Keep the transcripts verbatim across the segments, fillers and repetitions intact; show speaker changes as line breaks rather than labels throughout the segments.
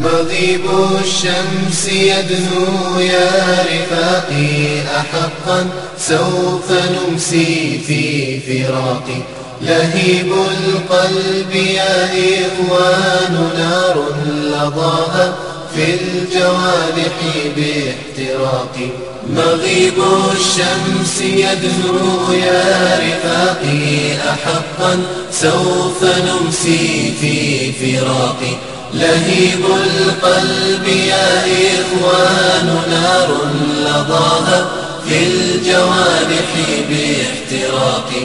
مغيب الشمس يدنو يا رفاقي، أحقا سوف نمسي في فراقي. لهيب القلب يا إخوان نار لظاها في الجوانح باحتراقي. مغيب الشمس يدنو يا رفاقي، أحقا سوف نمسي في فراقي. لهيب القلب يا إخوان نار لظاها في الجوانح باحتراقي.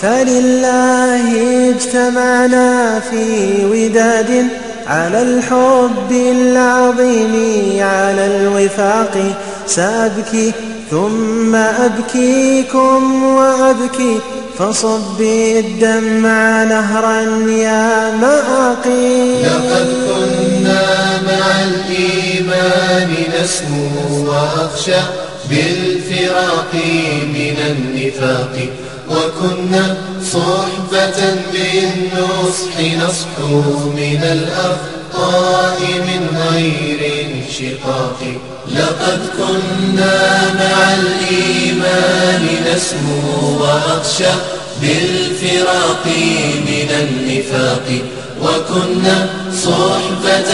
فلله اجتمعنا في وداد على الحب العظيم على الوفاق. سأبكي ثم أبكيكم وأبكي، فصبي الدمع نهرا يا مآقي.
لقد كنا مع الإيمان نسمو وأخشى بالفراق من النفاق، وكنا صحبة بالنصح نصحو من الأخطاء من غير انشقاق. لقد كنا مع الإيمان نسمو وأخشى بالفراق من النفاق، وكنا صحبة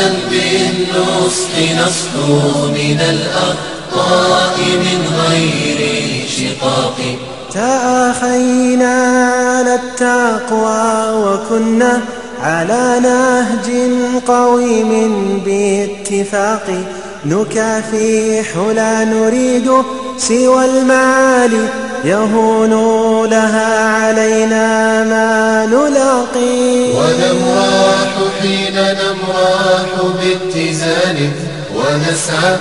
بالنصح نصحو من الأخطاء من غير انشقاق.
تآخينا على التقوى وكنا على نهج قويم باتفاق. نكافح لا نريد سوى المعالي، يهون لها علينا ما نلاقي.
ونمراح حين نمراح باتزان، ونسعى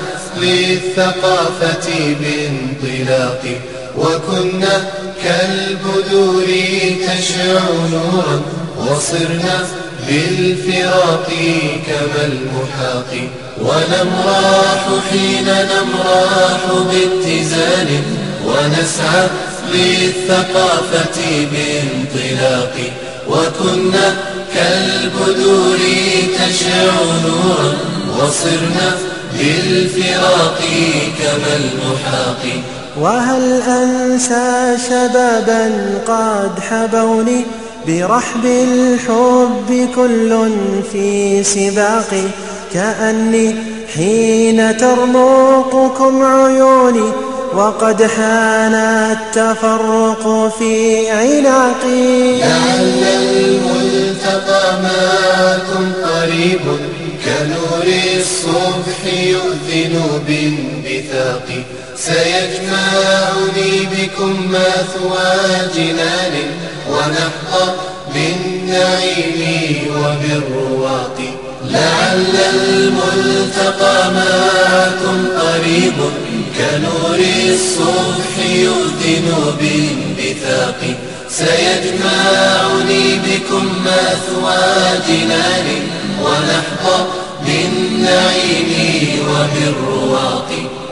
للثقافة بانطلاق. وكنا كالبذور تشع نورا، وصرنا بالفراق كما المحاق. ونمراح حين نمراح باتزان، ونسعى للثقافة بانطلاق. وكنا كالبذور تشع نورا، وصرنا بالفراق كما المحاق.
وهل أنسى شبابا قد حبوني برحب الحب كل في سباقي. كأني حين ترمقكم عيوني وقد حان التفرق في عناقي.
لعل الملتقى معكم قريب، كنور الصبح يؤذن بانبثاق. سيجمعني بكم مثوى جنان، ونحظى بالنعيم وبالرواق. لعل الملتقى معكم قريب، كنور الصبح يؤذن بانبثاق. سيجمعني بكم مثوى جنان، ونحظى بالنعيم وبالرواق.